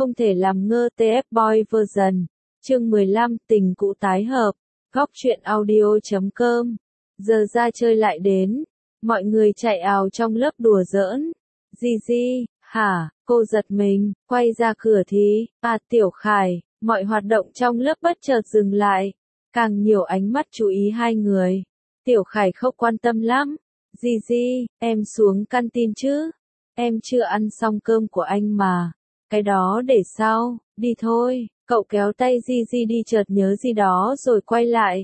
không thể làm ngơ TF Boy version. Chương 15, tình cũ tái hợp. Góc truyện audio.com. Giờ ra chơi lại đến. Mọi người chạy ào trong lớp đùa giỡn. Gigi, hả? Cô giật mình, quay ra cửa thì, Tiểu Khải. Mọi hoạt động trong lớp bất chợt dừng lại. Càng nhiều ánh mắt chú ý hai người. Tiểu Khải không quan tâm lắm. Gigi, em xuống canteen chứ? Em chưa ăn xong cơm của anh mà. Cái đó để sau, đi thôi. Cậu kéo tay Gigi đi, chợt nhớ gì đó rồi quay lại.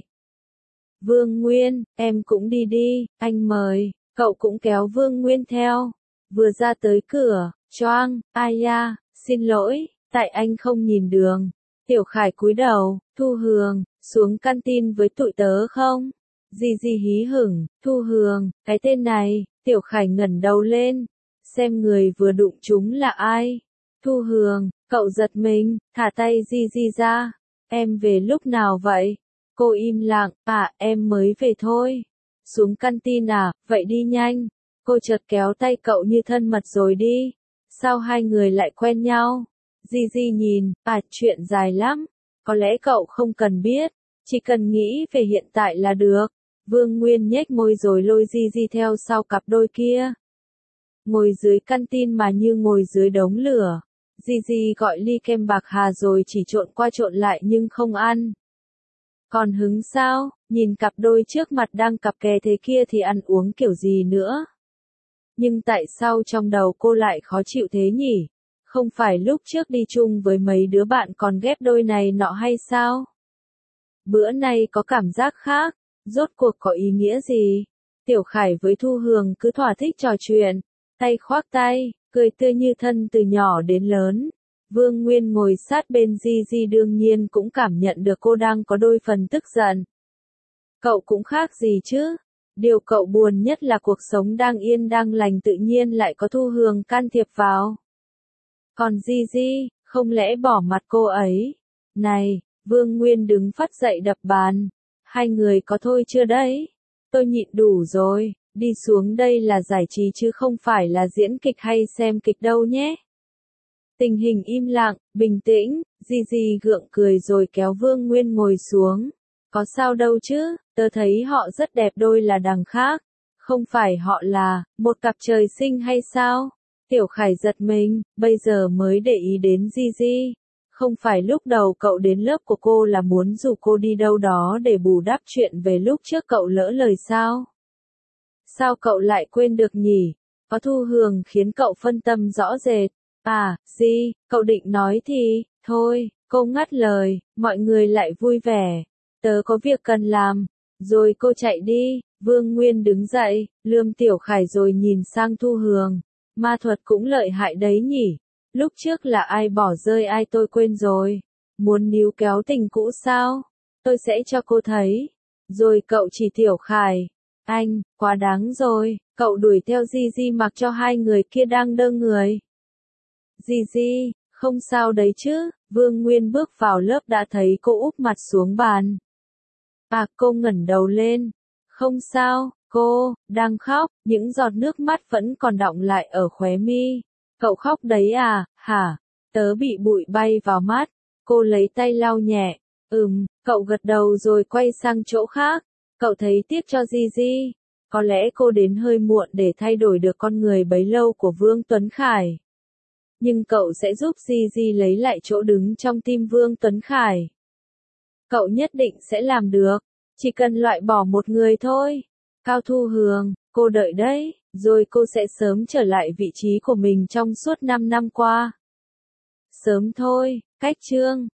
Vương Nguyên, em cũng đi đi, anh mời. Cậu cũng kéo Vương Nguyên theo. Vừa ra tới cửa, choang, ai da, xin lỗi, tại anh không nhìn đường. Tiểu Khải cúi đầu, Thu Hường, xuống canteen với tụi tớ không? Gigi hí hửng, Thu Hường, cái tên này. Tiểu Khải ngẩng đầu lên, xem người vừa đụng chúng là ai. Thu Hường, cậu giật mình, thả tay Gigi ra. Em về lúc nào vậy? Cô im lặng, em mới về thôi. Xuống canteen à, vậy đi nhanh. Cô chợt kéo tay cậu như thân mật rồi đi. Sao hai người lại quen nhau? Gigi nhìn, chuyện dài lắm. Có lẽ cậu không cần biết, chỉ cần nghĩ về hiện tại là được. Vương Nguyên nhếch môi rồi lôi Gigi theo sau cặp đôi kia. Ngồi dưới canteen mà như ngồi dưới đống lửa. Gigi gọi ly kem bạc hà rồi chỉ trộn qua trộn lại nhưng không ăn. Còn hứng sao, nhìn cặp đôi trước mặt đang cặp kè thế kia thì ăn uống kiểu gì nữa. Nhưng tại sao trong đầu cô lại khó chịu thế nhỉ? Không phải lúc trước đi chung với mấy đứa bạn còn ghép đôi này nọ hay sao? Bữa nay có cảm giác khác, rốt cuộc có ý nghĩa gì? Tiểu Khải với Thu Hường cứ thỏa thích trò chuyện, tay khoác tay, cười tươi như thân từ nhỏ đến lớn. Vương Nguyên ngồi sát bên Gigi đương nhiên cũng cảm nhận được cô đang có đôi phần tức giận. Cậu cũng khác gì chứ? Điều cậu buồn nhất là cuộc sống đang yên đang lành tự nhiên lại có Thu Hường can thiệp vào. Còn Gigi, không lẽ bỏ mặt cô ấy? Này, Vương Nguyên đứng phắt dậy đập bàn. Hai người có thôi chưa đấy? Tôi nhịn đủ rồi, đi xuống đây là giải trí chứ không phải là diễn kịch hay xem kịch đâu nhé. Tình hình im lặng, bình tĩnh, Gigi gượng cười rồi kéo Vương Nguyên ngồi xuống. Có sao đâu chứ, tớ thấy họ rất đẹp đôi là đằng khác. Không phải họ là một cặp trời sinh hay sao? Tiểu Khải giật mình, bây giờ mới để ý đến Gigi. Không phải lúc đầu cậu đến lớp của cô là muốn rủ cô đi đâu đó để bù đắp chuyện về lúc trước cậu lỡ lời sao? Sao cậu lại quên được nhỉ? Có Thu Hường khiến cậu phân tâm rõ rệt. Gì, cậu định nói thì, thôi, cô ngắt lời, mọi người lại vui vẻ. Tớ có việc cần làm. Rồi cô chạy đi, Vương Nguyên đứng dậy, lườm Tiểu Khải rồi nhìn sang Thu Hường. Ma thuật cũng lợi hại đấy nhỉ? Lúc trước là ai bỏ rơi ai tôi quên rồi. Muốn níu kéo tình cũ sao? Tôi sẽ cho cô thấy. Rồi cậu chỉ Tiểu Khải. Anh, quá đáng rồi, cậu đuổi theo Gigi mặc cho hai người kia đang đơ người. Gigi, không sao đấy chứ? Vương Nguyên bước vào lớp đã thấy cô úp mặt xuống bàn. Cô ngẩng đầu lên. Không sao, cô, đang khóc, những giọt nước mắt vẫn còn đọng lại ở khóe mi. Cậu khóc đấy à, hả? Tớ bị bụi bay vào mắt. Cô lấy tay lau nhẹ. Cậu gật đầu rồi quay sang chỗ khác. Cậu thấy tiếc cho Gigi. Có lẽ cô đến hơi muộn để thay đổi được con người bấy lâu của Vương Tuấn Khải. Nhưng cậu sẽ giúp Gigi lấy lại chỗ đứng trong tim Vương Tuấn Khải. Cậu nhất định sẽ làm được. Chỉ cần loại bỏ một người thôi. Cao Thu Hường, cô đợi đấy, rồi cô sẽ sớm trở lại vị trí của mình trong suốt 5 năm qua. Sớm thôi, cách chương.